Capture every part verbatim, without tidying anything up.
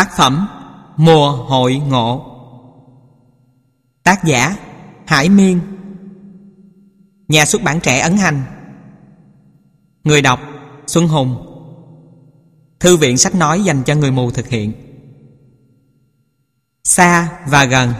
Tác phẩm Mùa Hội Ngộ. Tác giả Hải Miên. Nhà xuất bản Trẻ ấn hành. Người đọc Xuân Hùng. Thư viện sách nói dành cho người mù thực hiện. Xa và gần.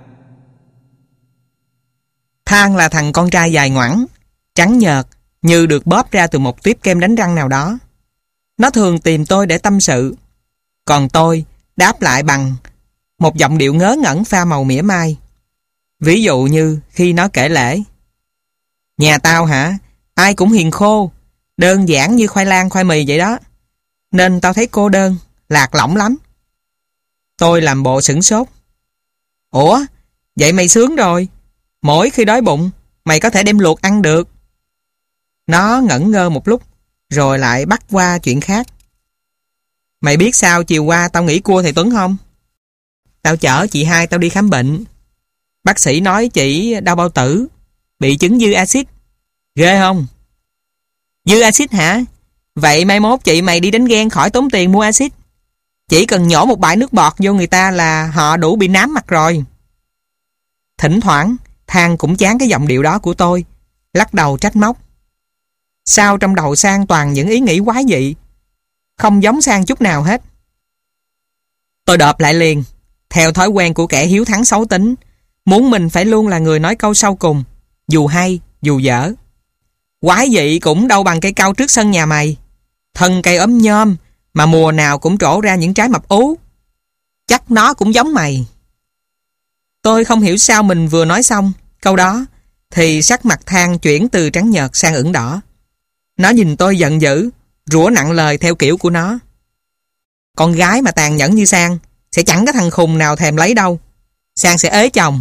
Thang là thằng con trai dài ngoẵng, trắng nhợt, như được bóp ra từ một tuyếp kem đánh răng nào đó. Nó thường tìm tôi để tâm sự, còn tôi đáp lại bằng một giọng điệu ngớ ngẩn pha màu mỉa mai. Ví dụ như khi nó kể lể: "Nhà tao hả? Ai cũng hiền khô, đơn giản như khoai lang khoai mì vậy đó, nên tao thấy cô đơn, lạc lõng lắm." Tôi làm bộ sửng sốt. "Ủa, vậy mày sướng rồi, mỗi khi đói bụng mày có thể đem luộc ăn được." Nó ngẩn ngơ một lúc rồi lại bắt qua chuyện khác. "Mày biết sao chiều qua tao nghỉ cua thầy Tuấn không? Tao chở chị hai tao đi khám bệnh. Bác sĩ nói chị đau bao tử, bị chứng dư axit. Ghê không?" "Dư axit hả? Vậy mai mốt chị mày đi đánh ghen khỏi tốn tiền mua axit. Chỉ cần nhổ một bãi nước bọt vô người ta là họ đủ bị nám mặt rồi." Thỉnh thoảng Thang cũng chán cái giọng điệu đó của tôi, lắc đầu trách móc. Sao trong đầu Sang toàn những ý nghĩ quái dị, không giống Sang chút nào hết. Tôi đợp lại liền, theo thói quen của kẻ hiếu thắng xấu tính, muốn mình phải luôn là người nói câu sau cùng, dù hay dù dở. "Quái dị cũng đâu bằng cây cau trước sân nhà mày. Thân cây ốm nhom mà mùa nào cũng trổ ra những trái mập ú. Chắc nó cũng giống mày." Tôi không hiểu sao mình vừa nói xong câu đó thì sắc mặt Thang chuyển từ trắng nhợt sang ửng đỏ. Nó nhìn tôi giận dữ, rủa nặng lời theo kiểu của nó. "Con gái mà tàn nhẫn như Sang sẽ chẳng có thằng khùng nào thèm lấy đâu. Sang sẽ ế chồng."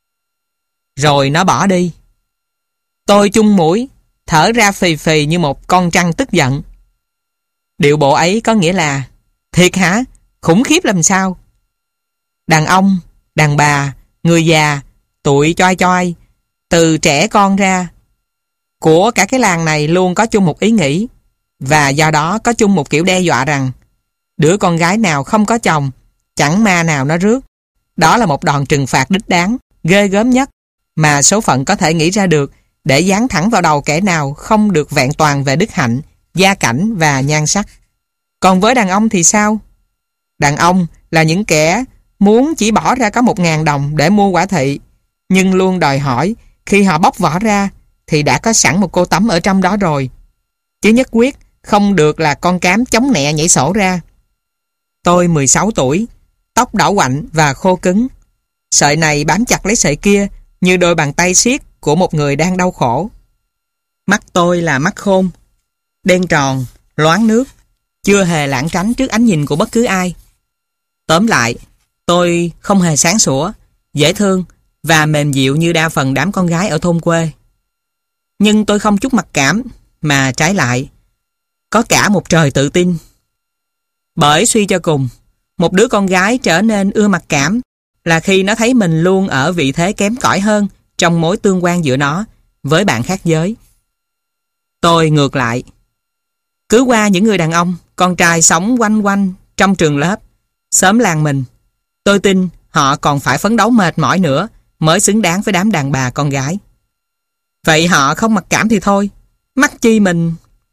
Rồi nó bỏ đi. Tôi chung mũi, thở ra phì phì như một con trăng tức giận. Điệu bộ ấy có nghĩa là: "Thiệt hả? Khủng khiếp làm sao? Đàn ông, đàn bà, người già, tụi choi choi, từ trẻ con ra, của cả cái làng này luôn có chung một ý nghĩ, và do đó có chung một kiểu đe dọa rằng đứa con gái nào không có chồng, chẳng ma nào nó rước. Đó là một đòn trừng phạt đích đáng, ghê gớm nhất mà số phận có thể nghĩ ra được, để giáng thẳng vào đầu kẻ nào không được vẹn toàn về đức hạnh, gia cảnh và nhan sắc. Còn với đàn ông thì sao? Đàn ông là những kẻ muốn chỉ bỏ ra có một ngàn đồng để mua quả thị, nhưng luôn đòi hỏi khi họ bóc vỏ ra thì đã có sẵn một cô tắm ở trong đó rồi, chứ nhất quyết không được là con cám chống nẹ nhảy sổ ra." Tôi mười sáu tuổi, tóc đỏ quạnh và khô cứng. Sợi này bám chặt lấy sợi kia như đôi bàn tay siết của một người đang đau khổ. Mắt tôi là mắt khôn, đen tròn, loáng nước, chưa hề lảng tránh trước ánh nhìn của bất cứ ai. Tóm lại, tôi không hề sáng sủa, dễ thương và mềm dịu như đa phần đám con gái ở thôn quê. Nhưng tôi không chút mặc cảm, mà trái lại có cả một trời tự tin. Bởi suy cho cùng, một đứa con gái trở nên ưa mặc cảm là khi nó thấy mình luôn ở vị thế kém cỏi hơn trong mối tương quan giữa nó với bạn khác giới. Tôi ngược lại, cứ qua những người đàn ông, con trai sống quanh quanh trong trường lớp, xóm làng mình, tôi tin họ còn phải phấn đấu mệt mỏi nữa mới xứng đáng với đám đàn bà con gái. Vậy họ không mặc cảm thì thôi, mắc chi mình.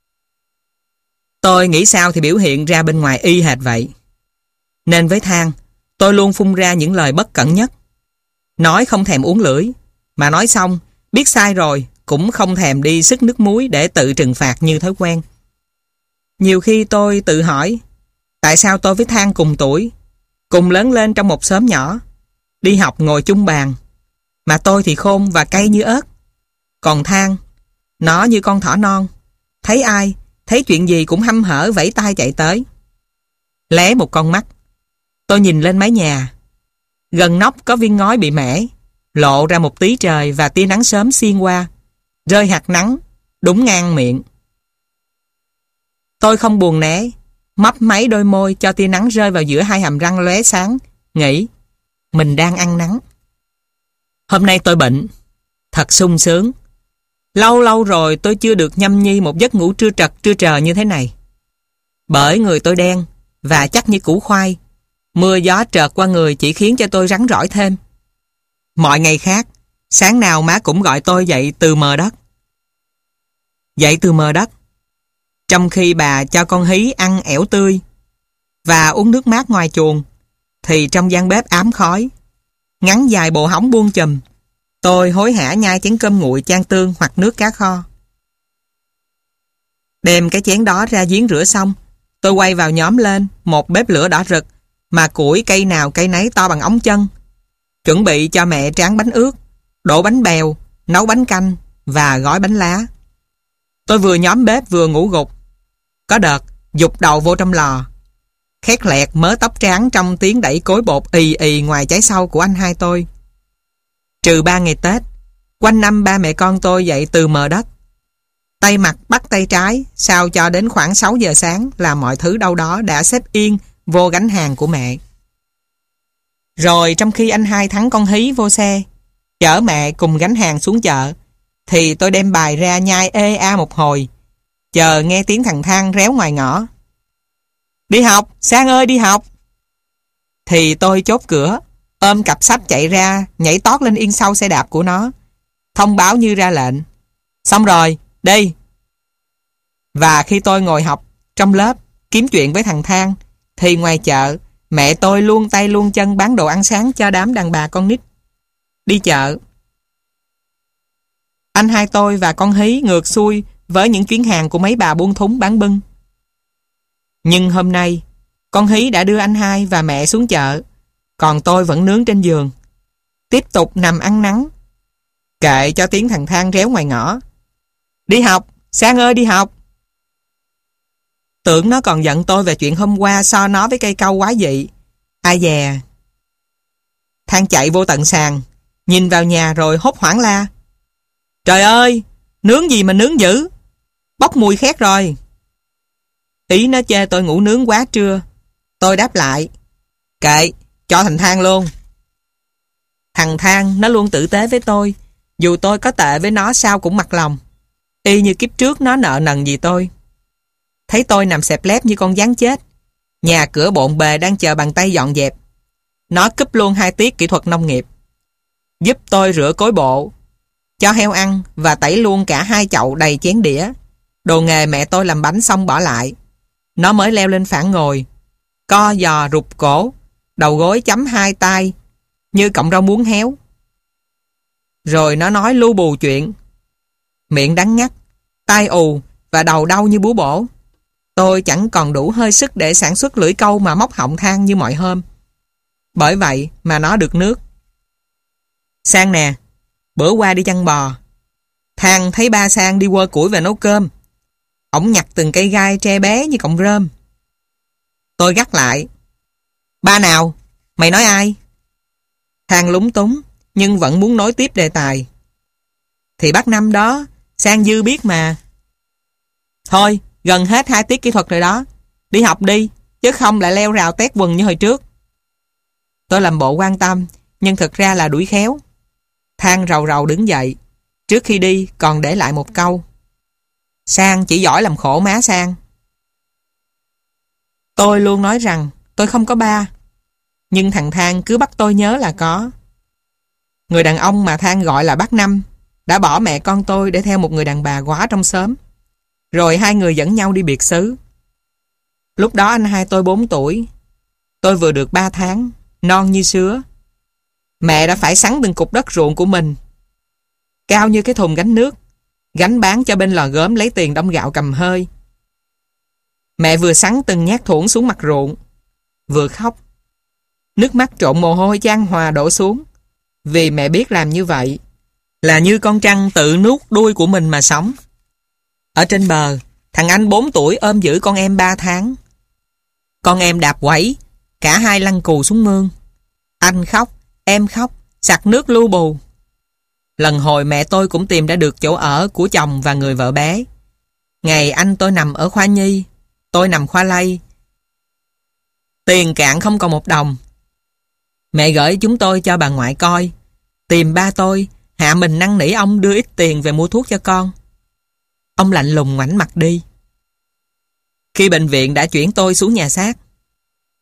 Tôi nghĩ sao thì biểu hiện ra bên ngoài y hệt vậy. Nên với Thang, tôi luôn phun ra những lời bất cẩn nhất. Nói không thèm uống lưỡi, mà nói xong, biết sai rồi cũng không thèm đi xức nước muối để tự trừng phạt như thói quen. Nhiều khi tôi tự hỏi, tại sao tôi với Thang cùng tuổi, cùng lớn lên trong một xóm nhỏ, đi học ngồi chung bàn, mà tôi thì khôn và cay như ớt. Còn Thang, nó như con thỏ non, thấy ai, thấy chuyện gì cũng hăm hở vẫy tay chạy tới. Lé một con mắt, tôi nhìn lên mái nhà. Gần nóc có viên ngói bị mẻ, lộ ra một tí trời và tia nắng sớm xiên qua, rơi hạt nắng đúng ngang miệng. Tôi không buồn né, mấp máy đôi môi cho tia nắng rơi vào giữa hai hàm răng lóe sáng, nghĩ mình đang ăn nắng. Hôm nay tôi bệnh, thật sung sướng. Lâu lâu rồi tôi chưa được nhâm nhi một giấc ngủ trưa trật trưa trờ như thế này. Bởi người tôi đen và chắc như củ khoai, Mưa gió trợt qua người chỉ khiến cho tôi rắn rỏi thêm. Mọi ngày khác, sáng nào má cũng gọi tôi dậy từ mờ đất. Dậy từ mờ đất. Trong khi bà cho con hí ăn ẻo tươi và uống nước mát ngoài chuồng, thì trong gian bếp ám khói, ngắn dài bộ hóng buông chùm, tôi hối hả nhai chén cơm nguội chan tương hoặc nước cá kho. Đem cái chén đó ra giếng rửa xong, tôi quay vào nhóm lên một bếp lửa đỏ rực mà củi cây nào cây nấy to bằng ống chân, chuẩn bị cho mẹ tráng bánh ướt, đổ bánh bèo, nấu bánh canh và gói bánh lá. Tôi vừa nhóm bếp vừa ngủ gục. Có đợt giục đầu vô trong lò, khét lẹt mớ tóc trắng trong tiếng đẩy cối bột ì ì ngoài cháy sau của anh hai tôi. Trừ ba ngày Tết, quanh năm ba mẹ con tôi dậy từ mờ đất, tay mặt bắt tay trái, sao cho đến khoảng sáu giờ sáng là mọi thứ đâu đó đã xếp yên vô gánh hàng của mẹ. Rồi trong khi anh hai thắng con hí vô xe, chở mẹ cùng gánh hàng xuống chợ, thì tôi đem bài ra nhai ê a một hồi, chờ nghe tiếng thằng Thang réo ngoài ngõ. Đi học, Sang ơi đi học. Thì tôi chốt cửa, ôm cặp sách chạy ra, nhảy tót lên yên sau xe đạp của nó, thông báo như ra lệnh. Xong rồi, đi. Và khi tôi ngồi học trong lớp kiếm chuyện với thằng Thang, thì ngoài chợ mẹ tôi luôn tay luôn chân bán đồ ăn sáng cho đám đàn bà con nít. Đi chợ, anh hai tôi và con hí ngược xuôi với những chuyến hàng của mấy bà buôn thúng bán bưng. Nhưng hôm nay, con hí đã đưa anh hai và mẹ xuống chợ, còn tôi vẫn nướng trên giường, tiếp tục nằm ăn nắng, kệ cho tiếng thằng Thang réo ngoài ngõ. Đi học, Sang ơi đi học. Tưởng nó còn giận tôi về chuyện hôm qua so nó với cây cau quá dị. Ai dè. Thang chạy vô tận sàn, nhìn vào nhà rồi hốt hoảng la. Trời ơi, nướng gì mà nướng dữ, bốc mùi khét rồi. Ý nó chê tôi ngủ nướng quá trưa. Tôi đáp lại, kệ, cho thằng Thang luôn. Thằng Thang nó luôn tử tế với tôi, dù tôi có tệ với nó sao cũng mặc lòng, y như kiếp trước nó nợ nần gì tôi. Thấy tôi nằm xẹp lép như con gián chết, nhà cửa bộn bề đang chờ bàn tay dọn dẹp, nó cúp luôn hai tiết kỹ thuật nông nghiệp, giúp tôi rửa cối bộ, cho heo ăn và tẩy luôn cả hai chậu đầy chén đĩa, đồ nghề mẹ tôi làm bánh xong bỏ lại. Nó mới leo lên phản ngồi, co giò rụt cổ, đầu gối chấm hai tay như cọng rau muống héo. Rồi nó nói lu bù chuyện, miệng đắng ngắt, tai ù và đầu đau như búa bổ. Tôi chẳng còn đủ hơi sức để sản xuất lưỡi câu mà móc họng Thang như mọi hôm. Bởi vậy mà nó được nước. Sang nè, bữa qua đi chăn bò, Thang thấy ba Sang đi quơ củi về nấu cơm. Ổng nhặt từng cây gai tre bé như cọng rơm. Tôi gắt lại, ba nào? Mày nói ai? Thang lúng túng nhưng vẫn muốn nối tiếp đề tài. Thì bác Năm đó, Sang Dư biết mà. Thôi, gần hết hai tiết kỹ thuật rồi đó, đi học đi, chứ không lại leo rào tét quần như hồi trước. Tôi làm bộ quan tâm, nhưng thực ra là đuổi khéo. Thang rầu rầu đứng dậy, trước khi đi còn để lại một câu. Sang chỉ giỏi làm khổ má Sang. Tôi luôn nói rằng tôi không có ba, nhưng thằng Thang cứ bắt tôi nhớ là có. Người đàn ông mà Thang gọi là bác Năm đã bỏ mẹ con tôi để theo một người đàn bà quá trong xóm. Rồi hai người dẫn nhau đi biệt xứ. Lúc đó anh hai tôi bốn tuổi, tôi vừa được ba tháng, non như sứa. Mẹ đã phải sắn từng cục đất ruộng của mình, cao như cái thùng gánh nước, gánh bán cho bên lò gốm lấy tiền đong gạo cầm hơi. Mẹ vừa sắn từng nhát thuổng xuống mặt ruộng, vừa khóc. Nước mắt trộn mồ hôi chan hòa đổ xuống, vì mẹ biết làm như vậy là như con trăng tự nuốt đuôi của mình mà sống. Ở trên bờ, thằng anh bốn tuổi ôm giữ con em ba tháng. Con em đạp quẩy, cả hai lăn cù xuống mương. Anh khóc, em khóc, sặc nước lu bù. Lần hồi mẹ tôi cũng tìm ra được chỗ ở của chồng và người vợ bé. Ngày anh tôi nằm ở khoa nhi, tôi nằm khoa lây. Tiền cạn không còn một đồng. Mẹ gửi chúng tôi cho bà ngoại coi, tìm ba tôi, hạ mình năn nỉ ông đưa ít tiền về mua thuốc cho con. Ông lạnh lùng ngoảnh mặt đi. Khi bệnh viện đã chuyển tôi xuống nhà xác,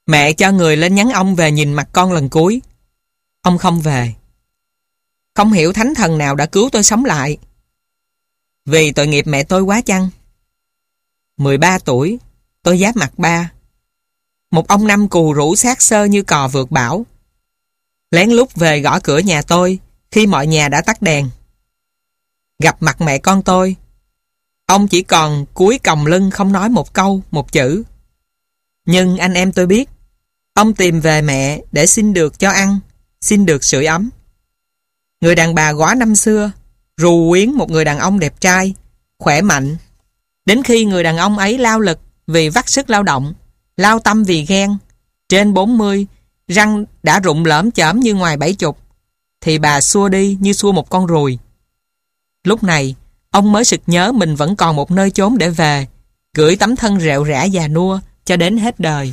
Mẹ cho người lên nhắn ông về nhìn mặt con lần cuối. Ông không về. Không hiểu thánh thần nào đã cứu tôi sống lại. Vì tội nghiệp mẹ tôi quá chăng? mười ba tuổi, tôi giáp mặt ba. Một ông năm cù rũ xác xơ như cò vượt bão. Lén lút về gõ cửa nhà tôi khi mọi nhà đã tắt đèn. Gặp mặt mẹ con tôi, ông chỉ còn cúi còng lưng không nói một câu, một chữ. Nhưng anh em tôi biết, ông tìm về mẹ để xin được cho ăn, xin được sưởi ấm. Người đàn bà góa năm xưa, rù quyến một người đàn ông đẹp trai, khỏe mạnh. Đến khi người đàn ông ấy lao lực vì vắt sức lao động, lao tâm vì ghen, trên bốn mươi, răng đã rụng lởm chởm như ngoài bảy chục, thì bà xua đi như xua một con ruồi. Lúc này, ông mới sực nhớ mình vẫn còn một nơi chốn để về, gửi tấm thân rệu rã già nua cho đến hết đời.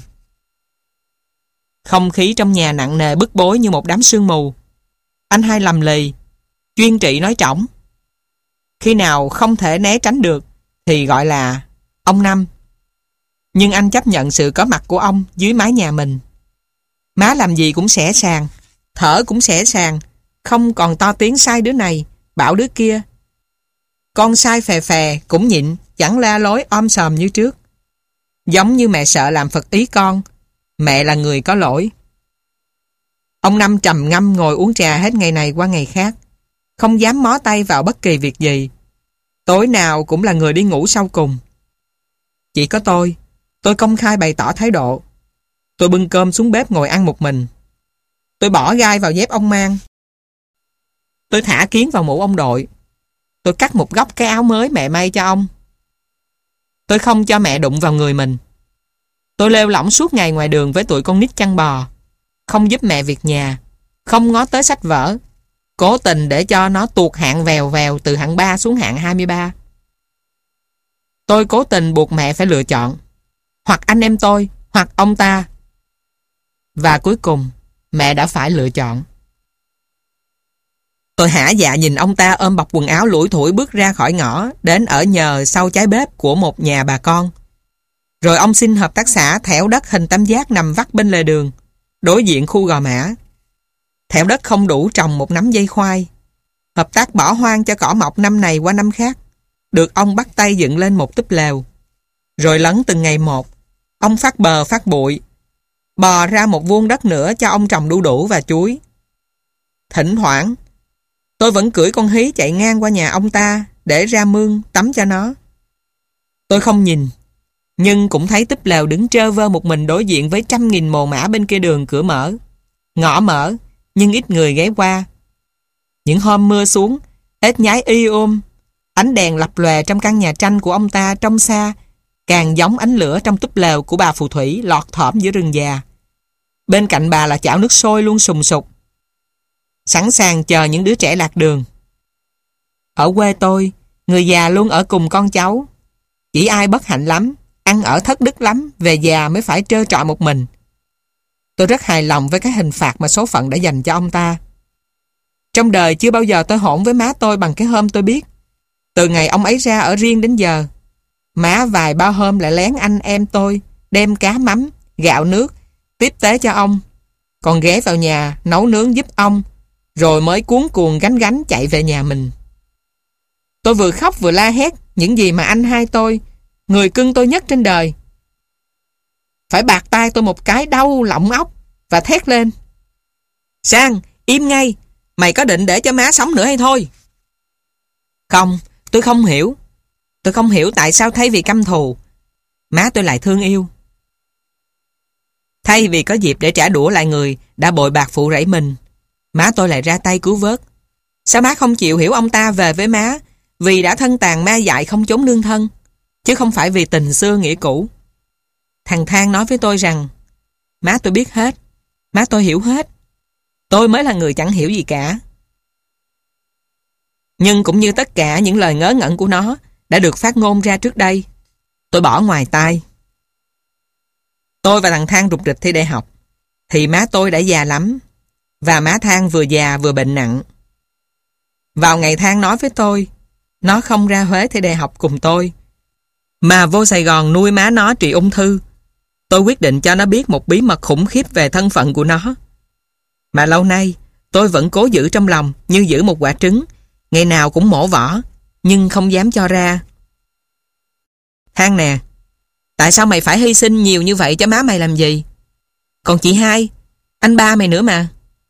Không khí trong nhà nặng nề bức bối như một đám sương mù. Anh hai lầm lì, chuyên trị nói trỏng. Khi nào không thể né tránh được thì gọi là ông Năm. Nhưng anh chấp nhận sự có mặt của ông dưới mái nhà mình. Má làm gì cũng sẻ sàng, thở cũng sẻ sàng, không còn to tiếng sai đứa này, bảo đứa kia. Con sai phè phè cũng nhịn, chẳng la lối om sòm như trước. Giống như mẹ sợ làm phật ý con, mẹ là người có lỗi. Ông Năm trầm ngâm ngồi uống trà hết ngày này qua ngày khác, không dám mó tay vào bất kỳ việc gì. Tối nào cũng là người đi ngủ sau cùng. Chỉ có tôi, tôi công khai bày tỏ thái độ. Tôi bưng cơm xuống bếp ngồi ăn một mình. Tôi bỏ gai vào dép ông mang. Tôi thả kiến vào mũ ông đội. Tôi cắt một góc cái áo mới mẹ may cho ông. Tôi không cho mẹ đụng vào người mình. Tôi lêu lỏng suốt ngày ngoài đường với tụi con nít chăn bò, không giúp mẹ việc nhà, không ngó tới sách vở, cố tình để cho nó tuột hạng vèo vèo từ hạng ba xuống hạng hai mươi ba. Tôi cố tình buộc mẹ phải lựa chọn, hoặc anh em tôi, hoặc ông ta. Và cuối cùng, mẹ đã phải lựa chọn. Tôi hả dạ nhìn ông ta ôm bọc quần áo lủi thủi bước ra khỏi ngõ, đến ở nhờ sau trái bếp của một nhà bà con. Rồi ông xin hợp tác xã thẻo đất hình tam giác nằm vắt bên lề đường, đối diện khu Gò Mã. Thẻo đất không đủ trồng một nắm dây khoai. Hợp tác bỏ hoang cho cỏ mọc năm này qua năm khác. Được ông bắt tay dựng lên một túp lều. Rồi lấn từng ngày một, ông phát bờ phát bụi, bò ra một vuông đất nữa cho ông trồng đu đủ và chuối. Thỉnh thoảng, tôi vẫn cưỡi con hí chạy ngang qua nhà ông ta để ra mương tắm cho nó. Tôi không nhìn, nhưng cũng thấy túp lều đứng trơ vơ một mình đối diện với trăm nghìn mồ mã bên kia đường cửa mở. Ngõ mở, nhưng ít người ghé qua. Những hôm mưa xuống, ếch nhái y ôm, ánh đèn lập lòe trong căn nhà tranh của ông ta trong xa, càng giống ánh lửa trong túp lều của bà phù thủy lọt thỏm giữa rừng già. Bên cạnh bà là chảo nước sôi luôn sùng sục, sẵn sàng chờ những đứa trẻ lạc đường. Ở quê tôi, người già luôn ở cùng con cháu. Chỉ ai bất hạnh lắm, ăn ở thất đức lắm, về già mới phải trơ trọi một mình. Tôi rất hài lòng với cái hình phạt mà số phận đã dành cho ông ta. Trong đời chưa bao giờ tôi hỗn với má tôi bằng cái hôm tôi biết. Từ ngày ông ấy ra ở riêng đến giờ, má vài ba hôm lại lén anh em tôi đem cá mắm, gạo nước tiếp tế cho ông, còn ghé vào nhà nấu nướng giúp ông, rồi mới cuống cuồng gánh gánh chạy về nhà mình. Tôi vừa khóc vừa la hét những gì mà anh hai tôi, người cưng tôi nhất trên đời, phải bạt tay tôi một cái đau lọng óc và thét lên: Sang, im ngay, mày có định để cho má sống nữa hay thôi? Không, tôi không hiểu. Tôi không hiểu tại sao thay vì căm thù, má tôi lại thương yêu. Thay vì có dịp để trả đũa lại người đã bội bạc phụ rẫy mình, má tôi lại ra tay cứu vớt. Sao má không chịu hiểu ông ta về với má vì đã thân tàn ma dại không chốn nương thân, chứ không phải vì tình xưa nghĩa cũ? Thằng Thang nói với tôi rằng má tôi biết hết, má tôi hiểu hết, tôi mới là người chẳng hiểu gì cả. Nhưng cũng như tất cả những lời ngớ ngẩn của nó đã được phát ngôn ra trước đây, tôi bỏ ngoài tai. Tôi và thằng Thang rục rịch thi đại học, thì má tôi đã già lắm, và má Thang vừa già vừa bệnh nặng. Vào ngày Thang nói với tôi, nó không ra Huế thi đại học cùng tôi, mà vô Sài Gòn nuôi má nó trị ung thư, Tôi quyết định cho nó biết một bí mật khủng khiếp về thân phận của nó. Mà lâu nay, tôi vẫn cố giữ trong lòng như giữ một quả trứng, ngày nào cũng mổ vỏ, nhưng không dám cho ra. Thang nè, tại sao mày phải hy sinh nhiều như vậy cho má mày làm gì? Còn chị hai, anh ba mày nữa mà.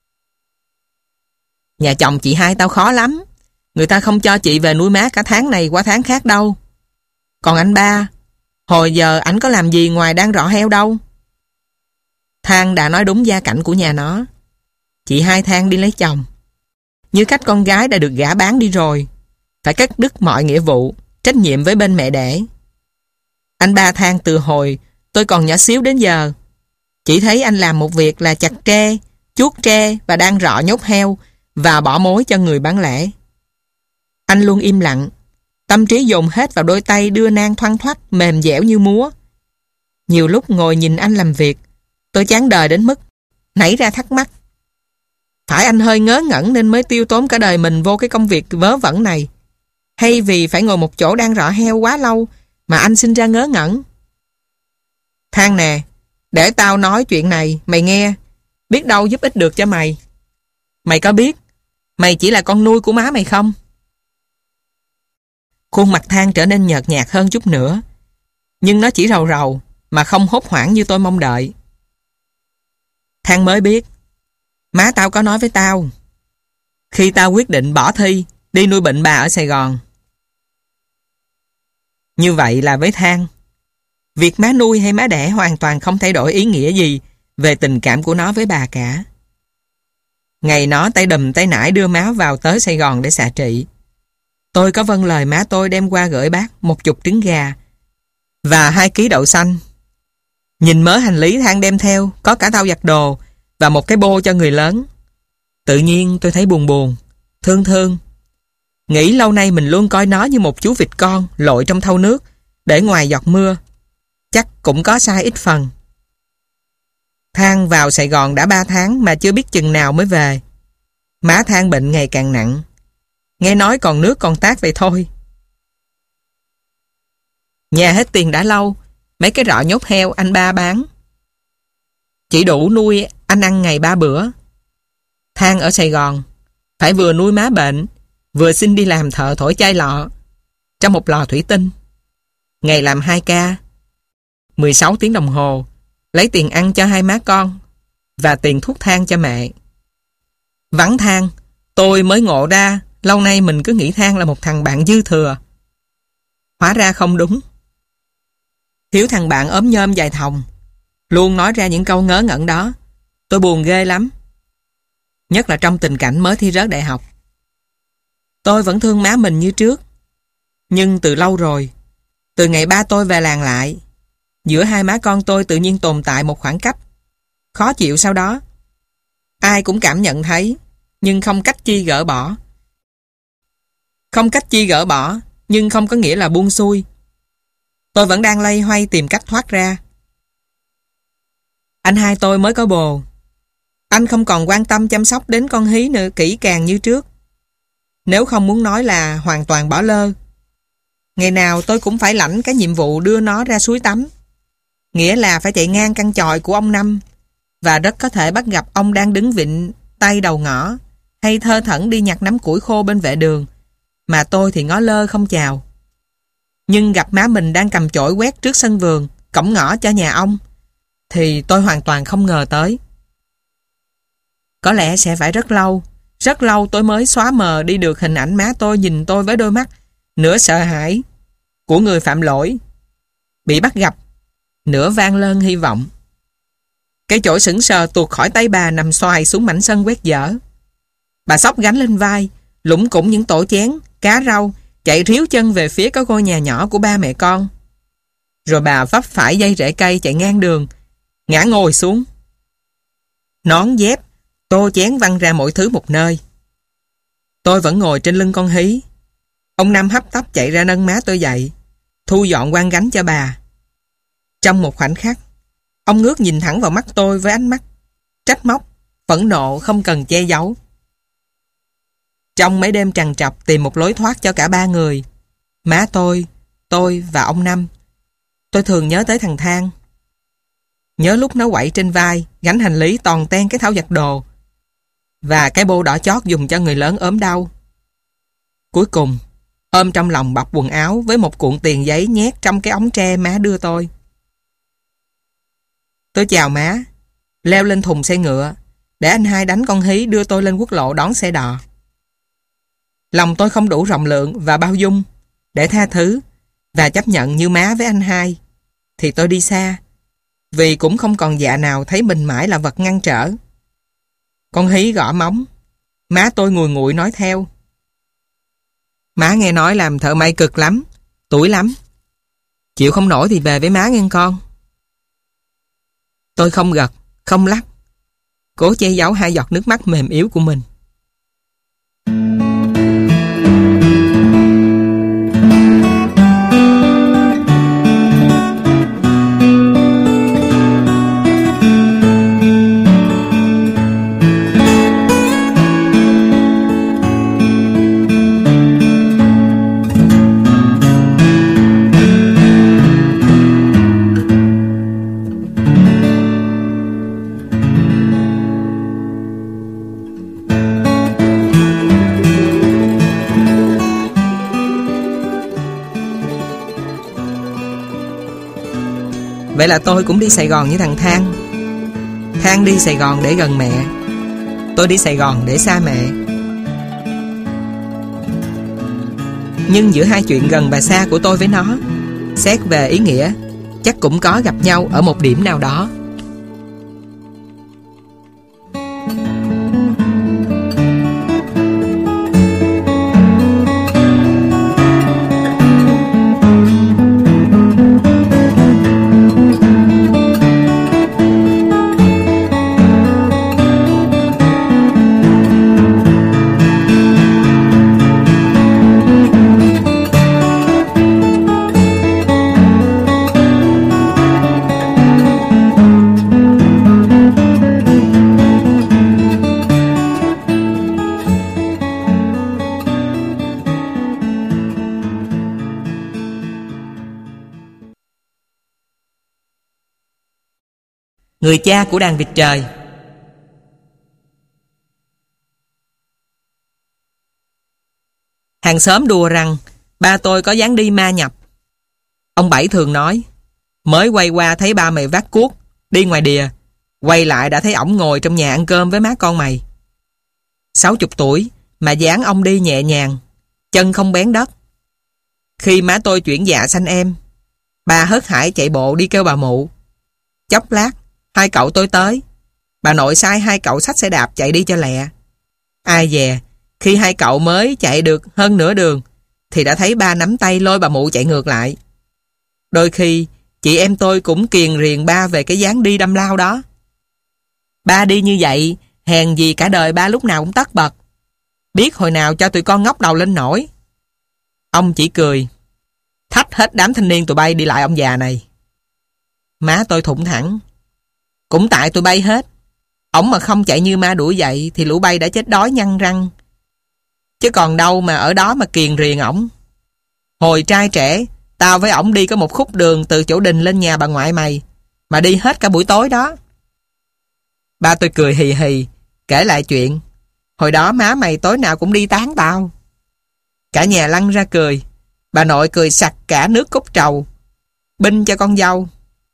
Nhà chồng chị hai tao khó lắm. Người ta không cho chị về nuôi má cả tháng này qua tháng khác đâu. Còn anh ba, hồi giờ ảnh có làm gì ngoài đang rọ heo đâu. Thang đã nói đúng gia cảnh của nhà nó. Chị hai Thang đi lấy chồng. Như cách con gái đã được gả bán đi rồi, phải cắt đứt mọi nghĩa vụ, trách nhiệm với bên mẹ đẻ. Anh ba Thang từ hồi tôi còn nhỏ xíu đến giờ, chỉ thấy anh làm một việc là chặt tre, chuốt tre và đang rọ nhốt heo và bỏ mối cho người bán lẻ. Anh luôn im lặng, tâm trí dồn hết vào đôi tay đưa nang thoăn thoắt mềm dẻo như múa. Nhiều lúc ngồi nhìn anh làm việc, tôi chán đời đến mức nảy ra thắc mắc. Phải anh hơi ngớ ngẩn nên mới tiêu tốn cả đời mình vô cái công việc vớ vẩn này? Hay vì phải ngồi một chỗ đang rọ heo quá lâu mà anh sinh ra ngớ ngẩn? Thang nè, để tao nói chuyện này, mày nghe, biết đâu giúp ích được cho mày. Mày có biết, mày chỉ là con nuôi của má mày không? Khuôn mặt Thang trở nên nhợt nhạt hơn chút nữa, nhưng nó chỉ rầu rầu mà không hốt hoảng như tôi mong đợi. Thang mới biết, má tao có nói với tao khi tao quyết định bỏ thi đi nuôi bệnh bà ở Sài Gòn. Như vậy là với Thang, việc má nuôi hay má đẻ hoàn toàn không thay đổi ý nghĩa gì về tình cảm của nó với bà cả. Ngày nó tay đùm tay nải đưa má vào tới Sài Gòn để xạ trị, tôi có vâng lời má tôi đem qua gửi bác một chục trứng gà và hai ký đậu xanh. Nhìn mớ hành lý Thang đem theo, có cả thau giặt đồ và một cái bô cho người lớn. Tự nhiên tôi thấy buồn buồn, thương thương. Nghĩ lâu nay mình luôn coi nó như một chú vịt con lội trong thau nước để ngoài giọt mưa. Chắc cũng có sai ít phần. Thang vào Sài Gòn đã ba tháng mà chưa biết chừng nào mới về. Má Thang bệnh ngày càng nặng. Nghe nói còn nước còn tát vậy thôi. Nhà hết tiền đã lâu, mấy cái rọ nhốt heo anh ba bán chỉ đủ nuôi anh ăn ngày ba bữa. Thang ở Sài Gòn phải vừa nuôi má bệnh, vừa xin đi làm thợ thổi chai lọ trong một lò thủy tinh. Ngày làm hai ca, mười sáu tiếng đồng hồ, lấy tiền ăn cho hai má con và tiền thuốc thang cho mẹ. Vắng Thang, tôi mới ngộ ra lâu nay mình cứ nghĩ Thang là một thằng bạn dư thừa. Hóa ra không đúng. Thiếu thằng bạn ốm nhôm dài thòng, luôn nói ra những câu ngớ ngẩn đó. Tôi buồn ghê lắm. Nhất là trong tình cảnh mới thi rớt đại học. Tôi vẫn thương má mình như trước. Nhưng từ lâu rồi, từ ngày ba tôi về làng lại, giữa hai má con tôi tự nhiên tồn tại một khoảng cách khó chịu sau đó. Ai cũng cảm nhận thấy, nhưng không cách chi gỡ bỏ. Không cách chi gỡ bỏ, nhưng không có nghĩa là buông xuôi. Tôi vẫn đang loay hoay tìm cách thoát ra. Anh hai tôi mới có bồ. Anh không còn quan tâm chăm sóc đến con hí nữa kỹ càng như trước. Nếu không muốn nói là hoàn toàn bỏ lơ. Ngày nào tôi cũng phải lãnh cái nhiệm vụ đưa nó ra suối tắm. Nghĩa là phải chạy ngang căn chòi của ông Năm, và rất có thể bắt gặp ông đang đứng vịn tay đầu ngõ hay thơ thẩn đi nhặt nắm củi khô bên vệ đường, mà tôi thì ngó lơ không chào. Nhưng gặp má mình đang cầm chổi quét trước sân vườn, cổng ngõ cho nhà ông, thì tôi hoàn toàn không ngờ tới. Có lẽ sẽ phải rất lâu, rất lâu tôi mới xóa mờ đi được hình ảnh má tôi nhìn tôi với đôi mắt nửa sợ hãi của người phạm lỗi, bị bắt gặp, nửa vang lơn hy vọng. Cái chổi sững sờ tuột khỏi tay bà nằm xoài xuống mảnh sân quét dở. Bà xốc gánh lên vai, lủng củng những tổ chén, cá rau, chạy ríu chân về phía cái ngôi nhà nhỏ của ba mẹ con. Rồi bà vấp phải dây rễ cây chạy ngang đường, ngã ngồi xuống. Nón dép, tô chén văng ra mọi thứ một nơi. Tôi vẫn ngồi trên lưng con hí. Ông Năm hấp tấp chạy ra nâng má tôi dậy, thu dọn quan gánh cho bà. Trong một khoảnh khắc, ông ngước nhìn thẳng vào mắt tôi với ánh mắt trách móc, phẫn nộ không cần che giấu. Trong mấy đêm trằn trọc tìm một lối thoát cho cả ba người, má tôi, tôi và ông Năm, tôi thường nhớ tới thằng Thang. Nhớ lúc nó quậy trên vai, gánh hành lý toàn ten cái tháo giặt đồ và cái bô đỏ chót dùng cho người lớn ốm đau. Cuối cùng, ôm trong lòng bọc quần áo với một cuộn tiền giấy nhét trong cái ống tre má đưa tôi. Tôi chào má, leo lên thùng xe ngựa, để anh hai đánh con hí đưa tôi lên quốc lộ đón xe đò. Lòng tôi không đủ rộng lượng và bao dung để tha thứ và chấp nhận như má với anh hai, thì tôi đi xa, vì cũng không còn dạ nào thấy mình mãi là vật ngăn trở. Con hí gõ móng, má tôi ngùi ngụi nói theo. Má nghe nói làm thợ may cực lắm, tuổi lắm. Chịu không nổi thì về với má nghe con. Tôi không gật, không lắc, cố che giấu hai giọt nước mắt mềm yếu của mình. Vậy là tôi cũng đi Sài Gòn như thằng Thang. Thang đi Sài Gòn để gần mẹ, tôi đi Sài Gòn để xa mẹ. Nhưng giữa hai chuyện gần và xa của tôi với nó, xét về ý nghĩa, chắc cũng có gặp nhau ở một điểm nào đó. Người cha của đàn vịt trời. Hàng xóm đùa rằng ba tôi có dáng đi ma nhập. Ông Bảy thường nói, mới quay qua thấy ba mày vác cuốc đi ngoài đìa, quay lại đã thấy ổng ngồi trong nhà ăn cơm với má con mày. Sáu chục tuổi mà dáng ông đi nhẹ nhàng, chân không bén đất. Khi má tôi chuyển dạ sanh em, bà hớt hải chạy bộ đi kêu bà mụ. Chốc lát hai cậu tôi tới, bà nội sai hai cậu xách xe đạp chạy đi cho lẹ. Ai dè, khi hai cậu mới chạy được hơn nửa đường thì đã thấy ba nắm tay lôi bà mụ chạy ngược lại. Đôi khi chị em tôi cũng kiền riềng ba về cái dáng đi đâm lao đó. Ba đi như vậy, hèn gì cả đời ba lúc nào cũng tất bật, biết hồi nào cho tụi con ngóc đầu lên nổi. Ông chỉ cười, thách hết đám thanh niên tụi bay đi lại ông già này. Má tôi thủng thẳng, cũng tại tụi bay hết. Ổng mà không chạy như ma đuổi vậy thì lũ bay đã chết đói nhăn răng. Chứ còn đâu mà ở đó mà kiền riềng ổng. Hồi trai trẻ, tao với ổng đi có một khúc đường từ chỗ đình lên nhà bà ngoại mày, mà đi hết cả buổi tối đó. Ba tôi cười hì hì, kể lại chuyện. Hồi đó má mày tối nào cũng đi tán tao. Cả nhà lăn ra cười. Bà nội cười sặc cả nước cốt trầu, binh cho con dâu.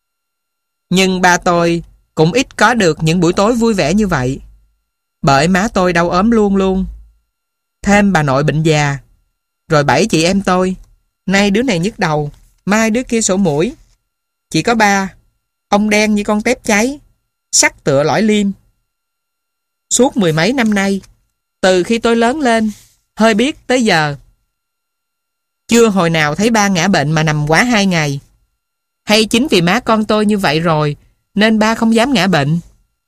Nhưng ba tôi cũng ít có được những buổi tối vui vẻ như vậy, bởi má tôi đau ốm luôn luôn. Thêm bà nội bệnh già, rồi bảy chị em tôi, nay đứa này nhức đầu, mai đứa kia sổ mũi. Chỉ có ba, ông đen như con tép cháy, sắc tựa lõi liêm. Suốt mười mấy năm nay, từ khi tôi lớn lên, hơi biết tới giờ, chưa hồi nào thấy ba ngã bệnh mà nằm quá hai ngày. Hay chính vì má con tôi như vậy rồi nên ba không dám ngã bệnh.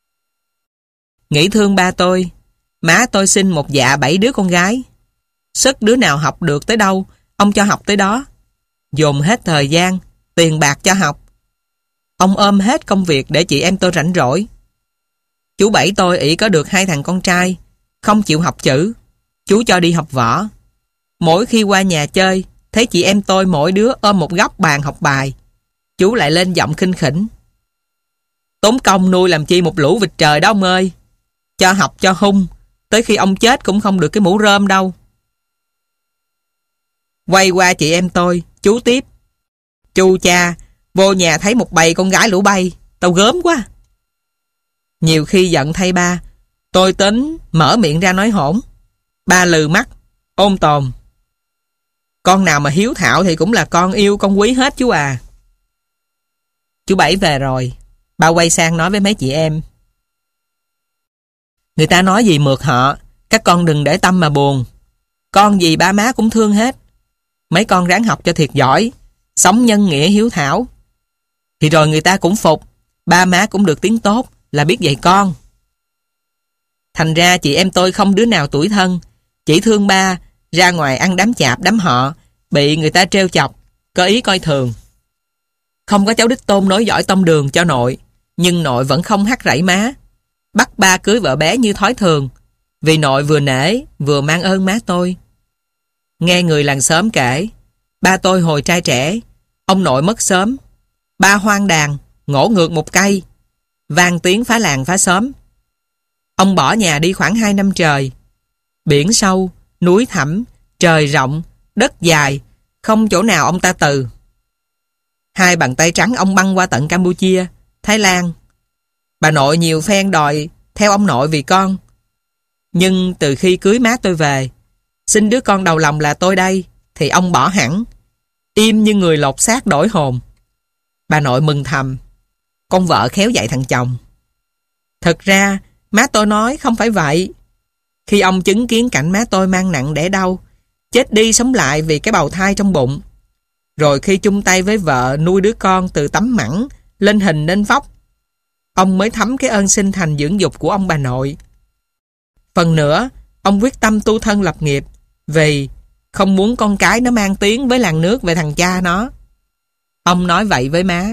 Nghĩ thương ba tôi, má tôi sinh một dạ bảy đứa con gái. Sức đứa nào học được tới đâu, ông cho học tới đó. Dồn hết thời gian, tiền bạc cho học. Ông ôm hết công việc để chị em tôi rảnh rỗi. Chú Bảy tôi ỷ có được hai thằng con trai, không chịu học chữ, chú cho đi học võ. Mỗi khi qua nhà chơi, thấy chị em tôi mỗi đứa ôm một góc bàn học bài, chú lại lên giọng khinh khỉnh. Tốn công nuôi làm chi một lũ vịt trời đó ông ơi. Cho học cho hung, tới khi ông chết cũng không được cái mũ rơm đâu. Quay qua chị em tôi, chú tiếp. Chu cha, vô nhà thấy một bầy con gái lũ bay, tao gớm quá. Nhiều khi giận thay ba, tôi tính mở miệng ra nói hỗn. Ba lừ mắt, ôm tồn. Con nào mà hiếu thảo thì cũng là con yêu con quý hết chú à. Chú Bảy về rồi. Ba quay sang nói với mấy chị em. Người ta nói gì mượt họ, các con đừng để tâm mà buồn. Con gì ba má cũng thương hết. Mấy con ráng học cho thiệt giỏi, sống nhân nghĩa hiếu thảo. Thì rồi người ta cũng phục, ba má cũng được tiếng tốt là biết dạy con. Thành ra chị em tôi không đứa nào tủi thân, chỉ thương ba, ra ngoài ăn đám chạp đám họ, bị người ta trêu chọc, có ý coi thường. Không có cháu đích tôn nối dõi tông đường cho nội, nhưng nội vẫn không hắt rảy má, bắt ba cưới vợ bé như thói thường, vì nội vừa nể vừa mang ơn má tôi. Nghe người làng xóm kể, ba tôi hồi trai trẻ, ông nội mất sớm, ba hoang đàn, ngổ ngược một cây, vang tiếng phá làng phá xóm. Ông bỏ nhà đi khoảng hai năm trời. Biển sâu, núi thẳm, trời rộng, đất dài, không chỗ nào ông ta từ. Hai bàn tay trắng ông băng qua tận Campuchia, Thái Lan. Bà nội nhiều phen đòi theo ông nội vì con. Nhưng từ khi cưới má tôi về, xin đứa con đầu lòng là tôi đây, thì ông bỏ hẳn, im như người lột xác đổi hồn. Bà nội mừng thầm, con vợ khéo dạy thằng chồng. Thật ra, má tôi nói không phải vậy. Khi ông chứng kiến cảnh má tôi mang nặng đẻ đau, chết đi sống lại vì cái bào thai trong bụng, rồi khi chung tay với vợ nuôi đứa con từ tấm mẳng lên hình nên vóc, ông mới thấm cái ơn sinh thành dưỡng dục của ông bà nội. Phần nữa, ông quyết tâm tu thân lập nghiệp vì không muốn con cái nó mang tiếng với làng nước về thằng cha nó. Ông nói vậy với má.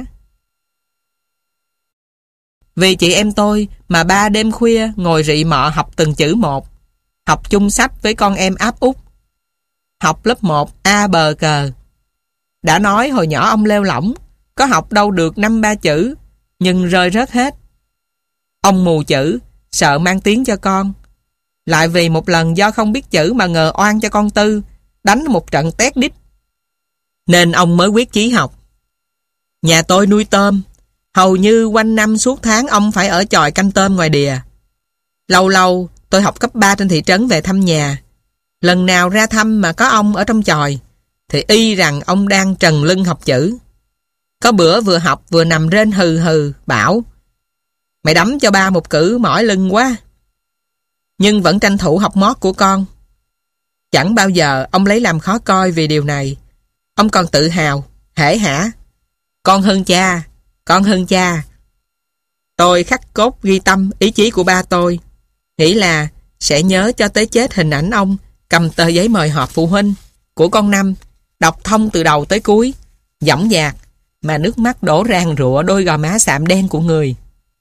Vì chị em tôi mà ba đêm khuya ngồi rị mọ học từng chữ một, học chung sách với con em áp út, học lớp một A bờ cờ. Đã nói hồi nhỏ ông lêu lỏng, có học đâu được năm ba chữ, nhưng rơi rớt hết. Ông mù chữ, sợ mang tiếng cho con. Lại vì một lần do không biết chữ mà ngờ oan cho con Tư, đánh một trận tét đít, nên ông mới quyết chí học. Nhà tôi nuôi tôm, hầu như quanh năm suốt tháng ông phải ở chòi canh tôm ngoài đìa. Lâu lâu tôi học cấp ba trên thị trấn về thăm nhà. Lần nào ra thăm mà có ông ở trong chòi, thì y rằng ông đang trần lưng học chữ. Có bữa vừa học vừa nằm rên hừ hừ, bảo: mày đấm cho ba một cử mỏi lưng quá. Nhưng vẫn tranh thủ học mót của con. Chẳng bao giờ ông lấy làm khó coi vì điều này. Ông còn tự hào, hễ hả: con hơn cha, con hơn cha. Tôi khắc cốt ghi tâm ý chí của ba tôi, nghĩ là sẽ nhớ cho tới chết hình ảnh ông cầm tờ giấy mời họp phụ huynh của con Năm, đọc thông từ đầu tới cuối, dõng dạc mà nước mắt đổ ràng rụa đôi gò má sạm đen của người.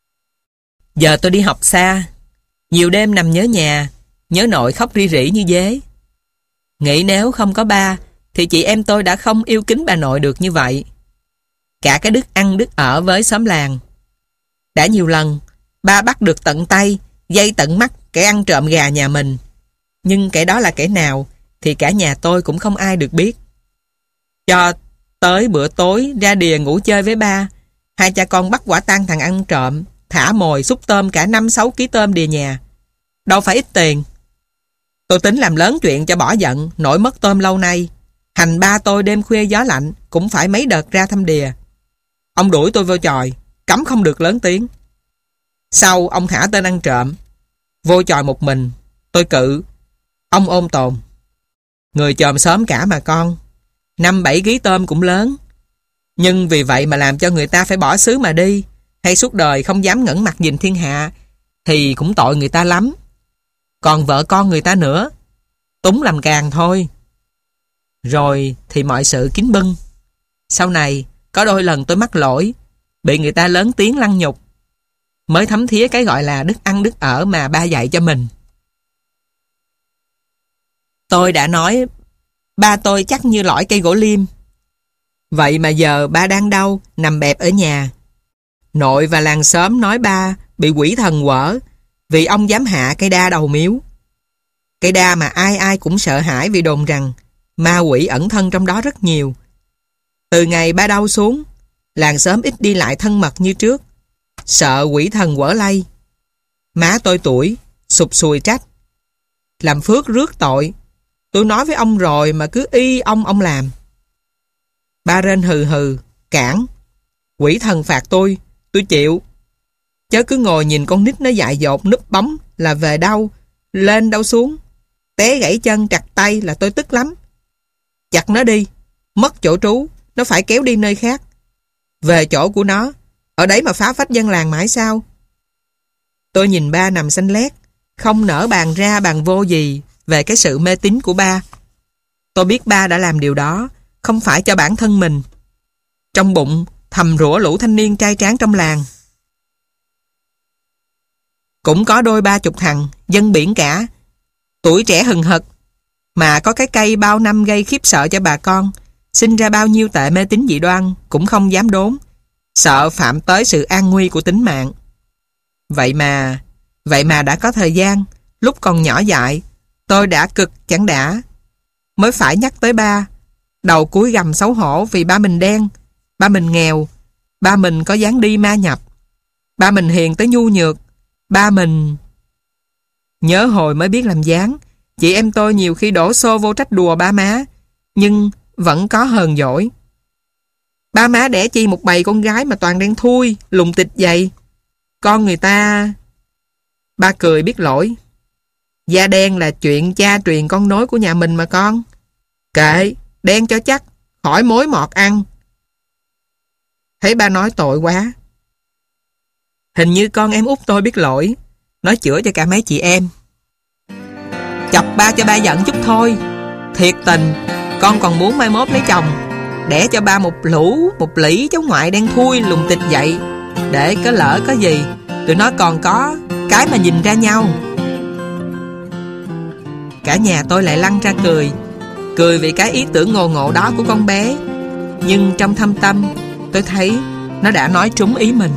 Giờ tôi đi học xa, nhiều đêm nằm nhớ nhà, nhớ nội khóc ri rỉ như dế. Nghĩ nếu không có ba thì chị em tôi đã không yêu kính bà nội được như vậy. Cả cái đức ăn đức ở với xóm làng. Đã nhiều lần ba bắt được tận tay, dây tận mắt kẻ ăn trộm gà nhà mình, nhưng kẻ đó là kẻ nào thì cả nhà tôi cũng không ai được biết. Cho tới bữa tối ra đìa ngủ chơi với ba, hai cha con bắt quả tang thằng ăn trộm, thả mồi xúc tôm cả năm sáu ký tôm đìa nhà. Đâu phải ít tiền. Tôi tính làm lớn chuyện cho bỏ giận nỗi mất tôm lâu nay. Hành ba tôi đêm khuya gió lạnh cũng phải mấy đợt ra thăm đìa. Ông đuổi tôi vô chòi, cấm không được lớn tiếng. Sau ông thả tên ăn trộm vô chòi một mình, tôi cự. Ông ôm tồn: người chòm xóm cả mà con, năm bảy ký tôm cũng lớn. Nhưng vì vậy mà làm cho người ta phải bỏ xứ mà đi, hay suốt đời không dám ngẩng mặt nhìn thiên hạ, thì cũng tội người ta lắm. Còn vợ con người ta nữa, túng làm càng thôi. Rồi thì mọi sự kín bưng. Sau này có đôi lần tôi mắc lỗi, bị người ta lớn tiếng lăng nhục, mới thấm thía cái gọi là đức ăn đức ở mà ba dạy cho mình. Tôi đã nói ba tôi chắc như lõi cây gỗ liêm. Vậy mà giờ ba đang đau, nằm bẹp ở nhà. Nội và làng xóm nói ba bị quỷ thần quở vì ông dám hạ cây đa đầu miếu. Cây đa mà ai ai cũng sợ hãi vì đồn rằng ma quỷ ẩn thân trong đó rất nhiều. Từ ngày ba đau xuống, làng xóm ít đi lại thân mật như trước, sợ quỷ thần quở lây. Má tôi tuổi, sụp sùi trách: làm phước rước tội, tôi nói với ông rồi mà cứ y ông ông làm. Ba rên hừ hừ, cản: quỷ thần phạt tôi, tôi chịu. Chớ cứ ngồi nhìn con nít nó dại dột núp bóng là về đâu, lên đâu xuống. Té gãy chân trật tay là tôi tức lắm. Chặt nó đi, mất chỗ trú, nó phải kéo đi nơi khác. Về chỗ của nó, ở đấy mà phá phách dân làng mãi sao? Tôi nhìn ba nằm xanh lét, không nỡ bàn ra bàn vô gì về cái sự mê tín của ba. Tôi biết ba đã làm điều đó không phải cho bản thân mình. Trong bụng thầm rủa lũ thanh niên trai tráng trong làng. Cũng có đôi ba chục thằng dân biển cả, tuổi trẻ hừng hực, mà có cái cây bao năm gây khiếp sợ cho bà con, sinh ra bao nhiêu tệ mê tín dị đoan cũng không dám đốn, sợ phạm tới sự an nguy của tính mạng. Vậy mà, vậy mà đã có thời gian, lúc còn nhỏ dại, tôi đã cực chẳng đã. Mới phải nhắc tới ba, đầu cúi gằm xấu hổ vì ba mình đen, ba mình nghèo, ba mình có dáng đi ma nhập, ba mình hiền tới nhu nhược, ba mình... Nhớ hồi mới biết làm dáng, chị em tôi nhiều khi đổ xô vô trách đùa ba má, nhưng vẫn có hờn dỗi. Ba má đẻ chi một bầy con gái mà toàn đen thui, lùng tịch vậy. Con người ta... Ba cười biết lỗi. Da đen là chuyện cha truyền con nối của nhà mình mà con. Kệ, đen cho chắc, khỏi mối mọt ăn. Thấy ba nói tội quá. Hình như con em út tôi biết lỗi, nói chữa cho cả mấy chị em. Chọc ba cho ba giận chút thôi. Thiệt tình, con còn muốn mai mốt lấy chồng, đẻ cho ba một lũ, một lĩ cháu ngoại đen thui lùng tịch vậy, để có lỡ có gì tụi nó còn có cái mà nhìn ra nhau. Cả nhà tôi lại lăn ra cười, cười vì cái ý tưởng ngồ ngộ đó của con bé. Nhưng trong thâm tâm tôi thấy nó đã nói trúng ý mình.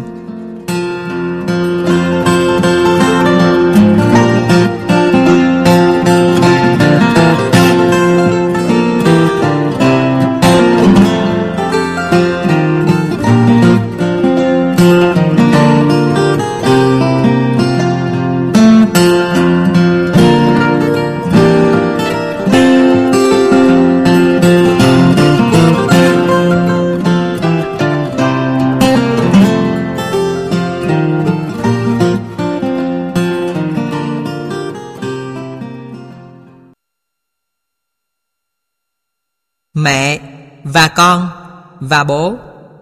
Mẹ và con và bố.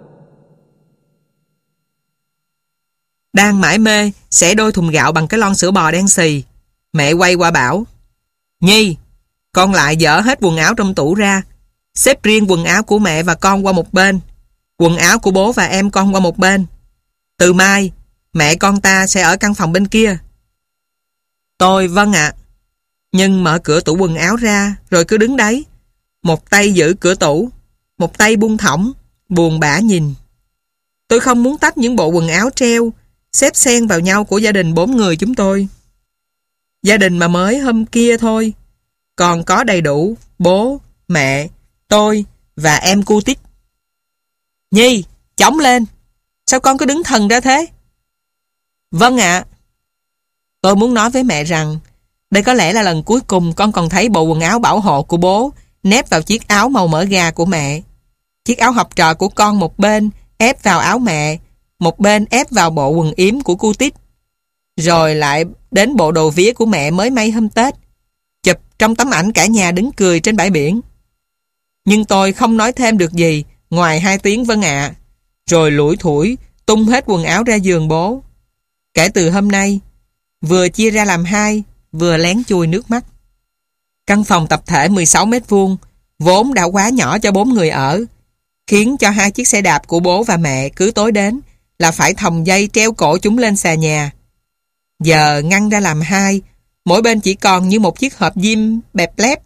Đang mải mê xẻ đôi thùng gạo bằng cái lon sữa bò đen xì, mẹ quay qua bảo: Nhi, con lại dỡ hết quần áo trong tủ ra, xếp riêng quần áo của mẹ và con qua một bên, quần áo của bố và em con qua một bên. Từ mai mẹ con ta sẽ ở căn phòng bên kia. Tôi vâng ạ. Nhưng mở cửa tủ quần áo ra rồi cứ đứng đấy, một tay giữ cửa tủ, một tay buông thõng, buồn bã nhìn. Tôi không muốn tách những bộ quần áo treo, xếp xen vào nhau của gia đình bốn người chúng tôi. Gia đình mà mới hôm kia thôi, còn có đầy đủ bố, mẹ, tôi và em cu tít. Nhi, chóng lên, sao con cứ đứng thần ra thế? Vâng ạ. Tôi muốn nói với mẹ rằng đây có lẽ là lần cuối cùng con còn thấy bộ quần áo bảo hộ của bố nép vào chiếc áo màu mỡ gà của mẹ. Chiếc áo học trò của con một bên ép vào áo mẹ, một bên ép vào bộ quần yếm của cu tít, rồi lại đến bộ đồ vía của mẹ mới may hôm Tết, chụp trong tấm ảnh cả nhà đứng cười trên bãi biển. Nhưng tôi không nói thêm được gì ngoài hai tiếng vâng ạ, rồi lủi thủi tung hết quần áo ra giường bố. Kể từ hôm nay, vừa chia ra làm hai, vừa lén chui nước mắt. Căn phòng tập thể mười sáu mét vuông vốn đã quá nhỏ cho bốn người ở, khiến cho hai chiếc xe đạp của bố và mẹ cứ tối đến là phải thòng dây treo cổ chúng lên xà nhà. Giờ ngăn ra làm hai, mỗi bên chỉ còn như một chiếc hộp diêm bẹp lép.